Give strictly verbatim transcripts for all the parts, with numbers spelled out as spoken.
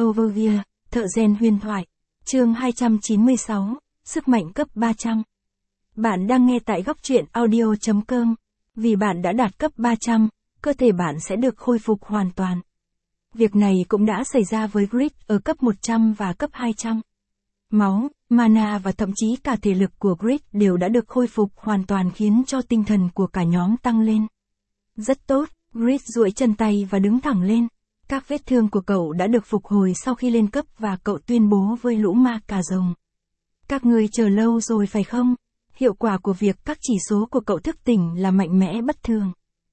Overview, thợ rèn huyền thoại. Chương hai trăm chín mươi sáu, sức mạnh cấp ba trăm. Bạn đang nghe tại góc truyện audio chấm com. Vì bạn đã đạt cấp ba trăm, cơ thể bạn sẽ được khôi phục hoàn toàn. Việc này cũng đã xảy ra với Grid ở cấp một trăm và cấp hai trăm. Máu, mana và thậm chí cả thể lực của Grid đều đã được khôi phục hoàn toàn khiến cho tinh thần của cả nhóm tăng lên. Rất tốt, Grid duỗi chân tay và đứng thẳng lên. Các vết thương của cậu đã được phục hồi sau khi lên cấp và cậu tuyên bố với lũ ma cà rồng. Các người chờ lâu rồi phải không? Hiệu quả của việc các chỉ số của cậu thức tỉnh là mạnh mẽ bất thường.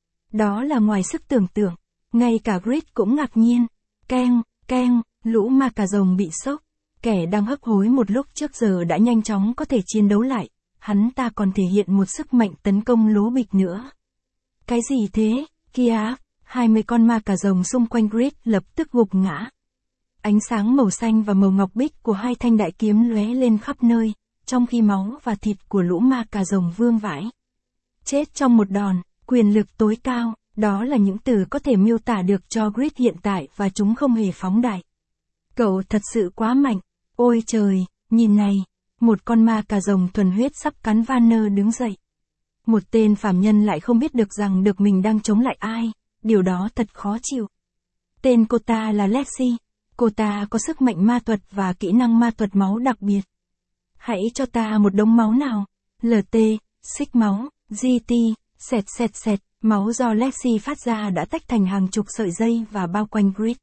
Đó là ngoài sức tưởng tượng. Ngay cả Grid cũng ngạc nhiên. Keng, keng, lũ ma cà rồng bị sốc. Kẻ đang hấp hối một lúc trước giờ đã nhanh chóng có thể chiến đấu lại. Hắn ta còn thể hiện một sức mạnh tấn công lố bịch nữa. Cái gì thế, kia? hai mươi con ma cà rồng xung quanh Grid lập tức gục ngã. Ánh sáng màu xanh và màu ngọc bích của hai thanh đại kiếm lóe lên khắp nơi, trong khi máu và thịt của lũ ma cà rồng vương vãi. Chết trong một đòn, quyền lực tối cao, đó là những từ có thể miêu tả được cho Grid hiện tại và chúng không hề phóng đại. Cậu thật sự quá mạnh, ôi trời, nhìn này, một con ma cà rồng thuần huyết sắp cắn Vanner đứng dậy. Một tên phàm nhân lại không biết được rằng được mình đang chống lại ai. Điều đó thật khó chịu. Tên cô ta là Lexi. Cô ta có sức mạnh ma thuật và kỹ năng ma thuật máu đặc biệt. Hãy cho ta một đống máu nào. lờ tê, xích máu, giê tê, sẹt sẹt sẹt, máu do Lexi phát ra đã tách thành hàng chục sợi dây và bao quanh Grid.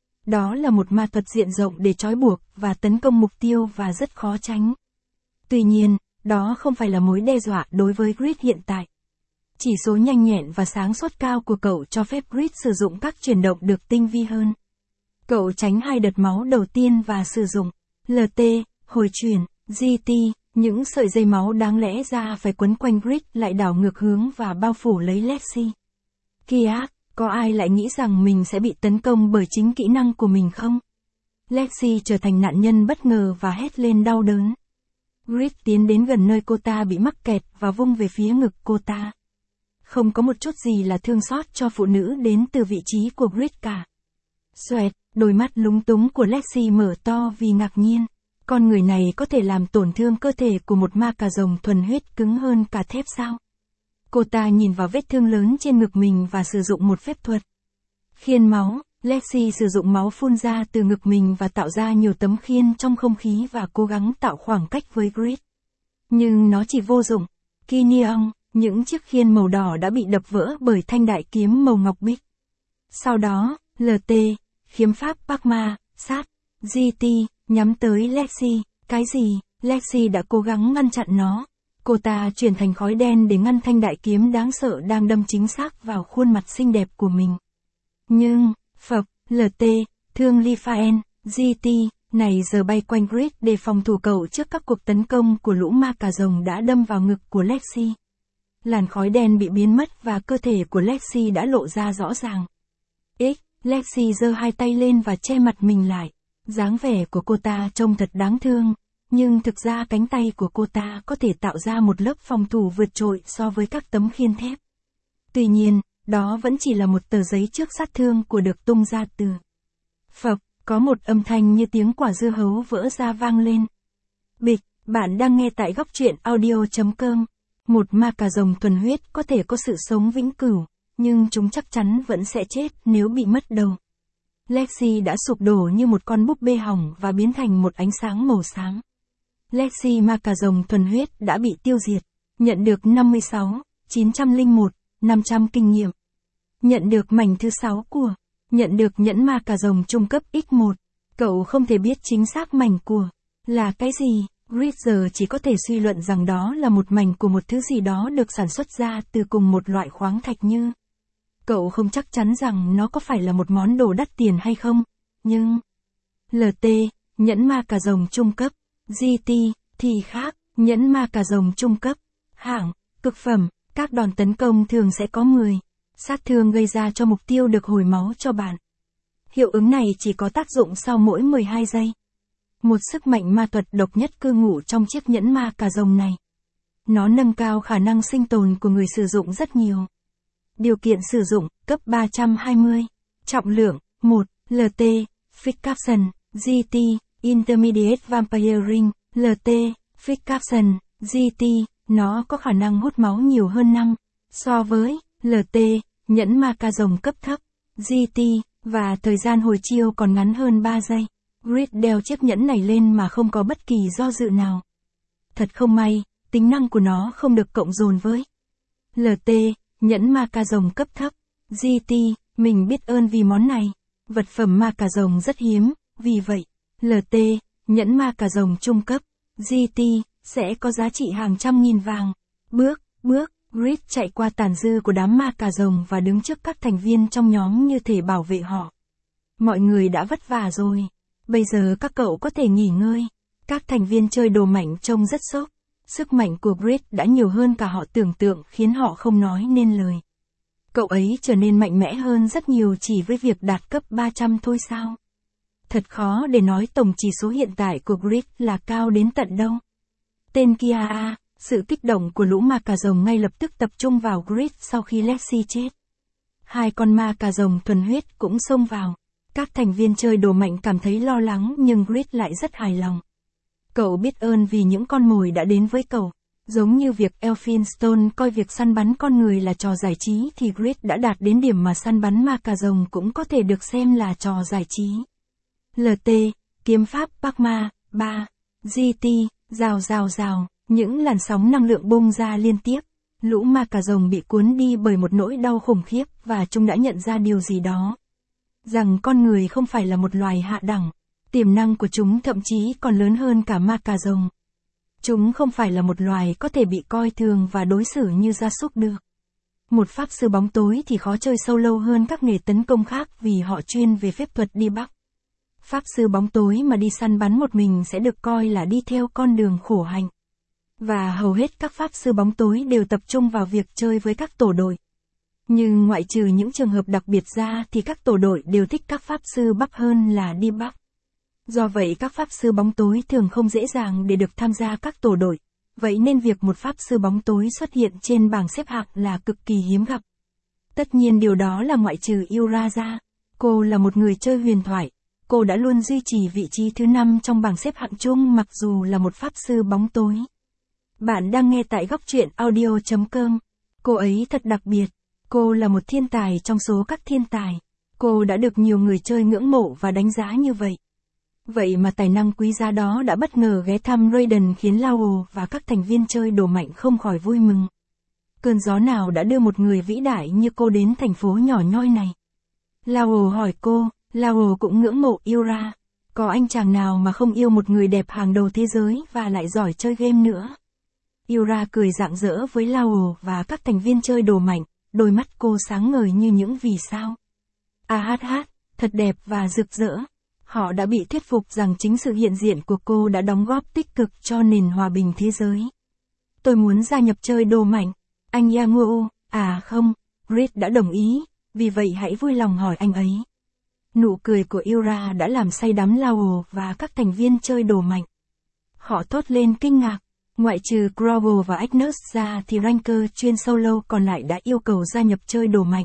Đó là một ma thuật diện rộng để trói buộc và tấn công mục tiêu và rất khó tránh. Tuy nhiên, đó không phải là mối đe dọa đối với Grid hiện tại. Chỉ số nhanh nhẹn và sáng suốt cao của cậu cho phép Grid sử dụng các chuyển động được tinh vi hơn. Cậu tránh hai đợt máu đầu tiên và sử dụng lờ tê, hồi chuyển, giê tê, những sợi dây máu đáng lẽ ra phải quấn quanh Grid lại đảo ngược hướng và bao phủ lấy Lexi. Kìa, có ai lại nghĩ rằng mình sẽ bị tấn công bởi chính kỹ năng của mình không? Lexi trở thành nạn nhân bất ngờ và hét lên đau đớn. Grid tiến đến gần nơi cô ta bị mắc kẹt và vung về phía ngực cô ta. Không có một chút gì là thương xót cho phụ nữ đến từ vị trí của Grid cả. Xoẹt, đôi mắt lúng túng của Lexi mở to vì ngạc nhiên. Con người này có thể làm tổn thương cơ thể của một ma cà rồng thuần huyết cứng hơn cả thép sao? Cô ta nhìn vào vết thương lớn trên ngực mình và sử dụng một phép thuật. Khiên máu, Lexi sử dụng máu phun ra từ ngực mình và tạo ra nhiều tấm khiên trong không khí và cố gắng tạo khoảng cách với Grid. Nhưng nó chỉ vô dụng. Kineon, những chiếc khiên màu đỏ đã bị đập vỡ bởi thanh đại kiếm màu ngọc bích. Sau đó, lờ tê, khiếm pháp Parma, sát, giê tê, nhắm tới Lexi. Cái gì? Lexi đã cố gắng ngăn chặn nó. Cô ta chuyển thành khói đen để ngăn thanh đại kiếm đáng sợ đang đâm chính xác vào khuôn mặt xinh đẹp của mình. Nhưng, phập, lờ tê, thương Lifaen, giê tê, này giờ bay quanh Grid để phòng thủ cậu trước các cuộc tấn công của lũ ma cà rồng đã đâm vào ngực của Lexi. Làn khói đen bị biến mất và cơ thể của Lexi đã lộ ra rõ ràng. X, Lexi giơ hai tay lên và che mặt mình lại. Dáng vẻ của cô ta trông thật đáng thương, nhưng thực ra cánh tay của cô ta có thể tạo ra một lớp phòng thủ vượt trội so với các tấm khiên thép. Tuy nhiên, đó vẫn chỉ là một tờ giấy trước sát thương của được tung ra từ. Phập, có một âm thanh như tiếng quả dưa hấu vỡ ra vang lên. Bịch, bạn đang nghe tại góc truyện audio chấm com. Một ma cà rồng thuần huyết có thể có sự sống vĩnh cửu, nhưng chúng chắc chắn vẫn sẽ chết nếu bị mất đầu. Lexi đã sụp đổ như một con búp bê hỏng và biến thành một ánh sáng màu xám. Lexi ma cà rồng thuần huyết đã bị tiêu diệt. Nhận được năm mươi sáu, chín trăm lẻ một, năm trăm kinh nghiệm. Nhận được mảnh thứ sáu của. Nhận được nhẫn ma cà rồng trung cấp nhân một. Cậu không thể biết chính xác mảnh của là cái gì. Grid giờ chỉ có thể suy luận rằng đó là một mảnh của một thứ gì đó được sản xuất ra từ cùng một loại khoáng thạch như. Cậu không chắc chắn rằng nó có phải là một món đồ đắt tiền hay không, nhưng. lờ tê, nhẫn ma cà rồng trung cấp, giê tê, thì khác, nhẫn ma cà rồng trung cấp, hạng, cực phẩm, các đòn tấn công thường sẽ có mười. Sát thương gây ra cho mục tiêu được hồi máu cho bạn. Hiệu ứng này chỉ có tác dụng sau mỗi mười hai giây. Một sức mạnh ma thuật độc nhất cư ngụ trong chiếc nhẫn ma cà rồng này. Nó nâng cao khả năng sinh tồn của người sử dụng rất nhiều. Điều kiện sử dụng, cấp ba trăm hai mươi. Trọng lượng, một, lờ tê, Fixation, giê tê, Intermediate Vampire Ring, lờ tê, Fix Caption, giê tê, nó có khả năng hút máu nhiều hơn năm, so với, lờ tê, nhẫn ma ca rồng cấp thấp, giê tê, và thời gian hồi chiêu còn ngắn hơn ba giây. Grid đeo chiếc nhẫn này lên mà không có bất kỳ do dự nào. Thật không may, tính năng của nó không được cộng dồn với lờ tê, nhẫn ma ca rồng cấp thấp, giê tê, mình biết ơn vì món này. Vật phẩm ma cà rồng rất hiếm, vì vậy, lờ tê, nhẫn ma cà rồng trung cấp, giê tê, sẽ có giá trị hàng trăm nghìn vàng. Bước, bước, Grid chạy qua tàn dư của đám ma cà rồng và đứng trước các thành viên trong nhóm như thể bảo vệ họ. Mọi người đã vất vả rồi. Bây giờ các cậu có thể nghỉ ngơi. Các thành viên chơi đồ mạnh trông rất sốc. Sức mạnh của Grid đã nhiều hơn cả họ tưởng tượng khiến họ không nói nên lời. Cậu ấy trở nên mạnh mẽ hơn rất nhiều chỉ với việc đạt cấp ba trăm thôi sao? Thật khó để nói tổng chỉ số hiện tại của Grid là cao đến tận đâu. Tên kia à, sự kích động của lũ ma cà rồng ngay lập tức tập trung vào Grid sau khi Lexi chết. Hai con ma cà rồng thuần huyết cũng xông vào. Các thành viên chơi đồ mạnh cảm thấy lo lắng nhưng Grid lại rất hài lòng. Cậu biết ơn vì những con mồi đã đến với cậu. Giống như việc Elphinstone coi việc săn bắn con người là trò giải trí thì Grid đã đạt đến điểm mà săn bắn ma cà rồng cũng có thể được xem là trò giải trí. lờ tê, kiếm pháp Parkma, ba, giê tê, rào rào rào, những làn sóng năng lượng bung ra liên tiếp. Lũ ma cà rồng bị cuốn đi bởi một nỗi đau khủng khiếp và chúng đã nhận ra điều gì đó. Rằng con người không phải là một loài hạ đẳng. Tiềm năng của chúng thậm chí còn lớn hơn cả ma cà rồng. Chúng không phải là một loài có thể bị coi thường và đối xử như gia súc được. Một pháp sư bóng tối thì khó chơi sâu lâu hơn các nghề tấn công khác vì họ chuyên về phép thuật đi bắc. Pháp sư bóng tối mà đi săn bắn một mình sẽ được coi là đi theo con đường khổ hạnh. Và hầu hết các pháp sư bóng tối đều tập trung vào việc chơi với các tổ đội. Nhưng ngoại trừ những trường hợp đặc biệt ra thì các tổ đội đều thích các pháp sư bắc hơn là đi bắc. Do vậy các pháp sư bóng tối thường không dễ dàng để được tham gia các tổ đội. Vậy nên việc một pháp sư bóng tối xuất hiện trên bảng xếp hạng là cực kỳ hiếm gặp. Tất nhiên điều đó là ngoại trừ Yura ra. Cô là một người chơi huyền thoại. Cô đã luôn duy trì vị trí thứ năm trong bảng xếp hạng chung mặc dù là một pháp sư bóng tối. Bạn đang nghe tại góc truyện audio chấm com. Cô ấy thật đặc biệt. Cô là một thiên tài trong số các thiên tài. Cô đã được nhiều người chơi ngưỡng mộ và đánh giá như vậy. Vậy mà tài năng quý giá đó đã bất ngờ ghé thăm Raiden khiến Lao và các thành viên chơi đồ mạnh không khỏi vui mừng. Cơn gió nào đã đưa một người vĩ đại như cô đến thành phố nhỏ nhoi này? Lao hỏi cô, Lao cũng ngưỡng mộ Yura. Có anh chàng nào mà không yêu một người đẹp hàng đầu thế giới và lại giỏi chơi game nữa? Yura cười rạng rỡ với Lao và các thành viên chơi đồ mạnh, đôi mắt cô sáng ngời như những vì sao. A hát hát, thật đẹp và rực rỡ. Họ đã bị thuyết phục rằng chính sự hiện diện của cô đã đóng góp tích cực cho nền hòa bình thế giới. Tôi muốn gia nhập chơi đồ mạnh. Anh Yangwoo, à không, Grid đã đồng ý, vì vậy hãy vui lòng hỏi anh ấy. Nụ cười của Yura đã làm say đắm Lao và các thành viên chơi đồ mạnh. Họ thốt lên kinh ngạc. Ngoại trừ Grovel và Agnus ra thì ranker chuyên solo còn lại đã yêu cầu gia nhập chơi đồ mạnh.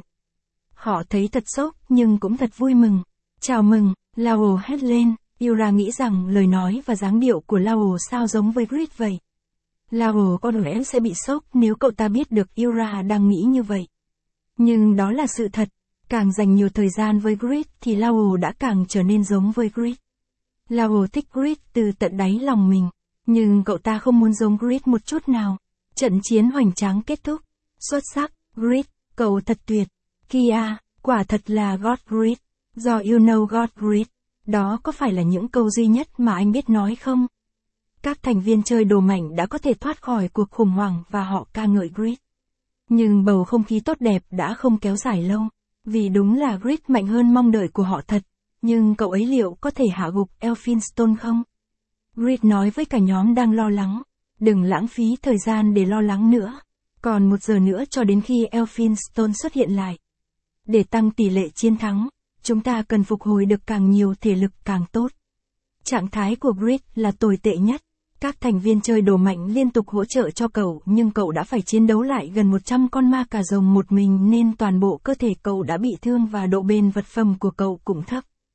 Họ thấy thật sốc nhưng cũng thật vui mừng. Chào mừng, Lao hét lên. Yura nghĩ rằng lời nói và dáng điệu của Lao sao giống với Grid vậy. Lao có lẽ sẽ bị sốc nếu cậu ta biết được Yura đang nghĩ như vậy. Nhưng đó là sự thật. Càng dành nhiều thời gian với Grid thì Lao đã càng trở nên giống với Grid. Lao thích Grid từ tận đáy lòng mình. Nhưng cậu ta không muốn giống Grid một chút nào. Trận chiến hoành tráng kết thúc. Xuất sắc, Grid, cậu thật tuyệt. Kia, quả thật là God Grid. Do you know God Grid. Đó có phải là những câu duy nhất mà anh biết nói không? Các thành viên chơi đồ mạnh đã có thể thoát khỏi cuộc khủng hoảng và họ ca ngợi Grid. Nhưng bầu không khí tốt đẹp đã không kéo dài lâu. Vì đúng là Grid mạnh hơn mong đợi của họ thật. Nhưng cậu ấy liệu có thể hạ gục Elphinstone không? Grid nói với cả nhóm đang lo lắng. Đừng lãng phí thời gian để lo lắng nữa. Còn một giờ nữa cho đến khi Elphinstone xuất hiện lại. Để tăng tỷ lệ chiến thắng, chúng ta cần phục hồi được càng nhiều thể lực càng tốt. Trạng thái của Grid là tồi tệ nhất. Các thành viên chơi đồ mạnh liên tục hỗ trợ cho cậu nhưng cậu đã phải chiến đấu lại gần một trăm con ma cà rồng một mình nên toàn bộ cơ thể cậu đã bị thương và độ bền vật phẩm của cậu cũng thấp.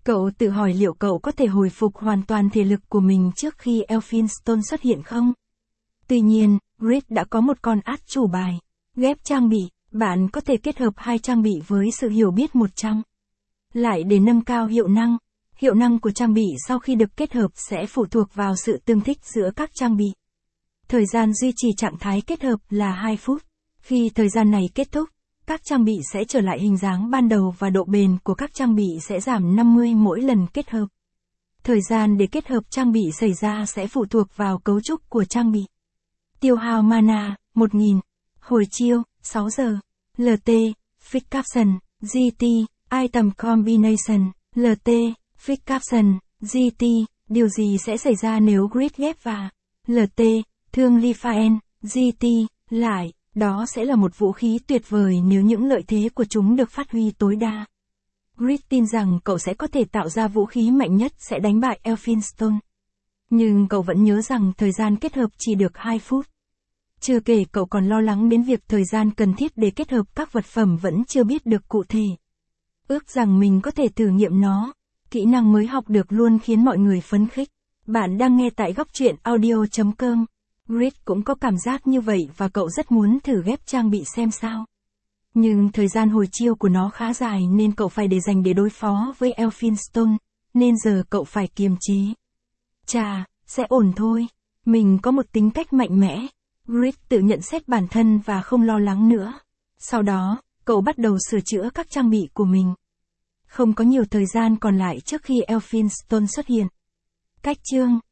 Cậu tự hỏi liệu cậu có thể hồi phục hoàn toàn thể lực của mình trước khi Elphinstone xuất hiện không? Tuy nhiên, Grid đã có một con át chủ bài. Ghép trang bị, bạn có thể kết hợp hai trang bị với sự hiểu biết một trăm. Lại để nâng cao hiệu năng. Hiệu năng của trang bị sau khi được kết hợp sẽ phụ thuộc vào sự tương thích giữa các trang bị. Thời gian duy trì trạng thái kết hợp là hai phút. Khi thời gian này kết thúc, các trang bị sẽ trở lại hình dáng ban đầu và độ bền của các trang bị sẽ giảm năm mươi mỗi lần kết hợp. Thời gian để kết hợp trang bị xảy ra sẽ phụ thuộc vào cấu trúc của trang bị. Tiêu hao mana, một nghìn. Hồi chiêu, sáu giờ. lờ tê, Fix Caption, giê tê, Item Combination, lờ tê, Fix Caption, giê tê, điều gì sẽ xảy ra nếu Grid ghép và lờ tê, thương Lifaen, giê tê, lại, đó sẽ là một vũ khí tuyệt vời nếu những lợi thế của chúng được phát huy tối đa. Grid tin rằng cậu sẽ có thể tạo ra vũ khí mạnh nhất sẽ đánh bại Elphinstone. Nhưng cậu vẫn nhớ rằng thời gian kết hợp chỉ được hai phút. Chưa kể cậu còn lo lắng đến việc thời gian cần thiết để kết hợp các vật phẩm vẫn chưa biết được cụ thể. Ước rằng mình có thể thử nghiệm nó. Kỹ năng mới học được luôn khiến mọi người phấn khích. Bạn đang nghe tại góc truyện audio chấm com. Grid cũng có cảm giác như vậy và cậu rất muốn thử ghép trang bị xem sao. Nhưng thời gian hồi chiêu của nó khá dài nên cậu phải để dành để đối phó với Elphinstone, nên giờ cậu phải kiềm chế. Chà, sẽ ổn thôi. Mình có một tính cách mạnh mẽ. Grid tự nhận xét bản thân và không lo lắng nữa. Sau đó, cậu bắt đầu sửa chữa các trang bị của mình. Không có nhiều thời gian còn lại trước khi Elphinstone xuất hiện. Cách chương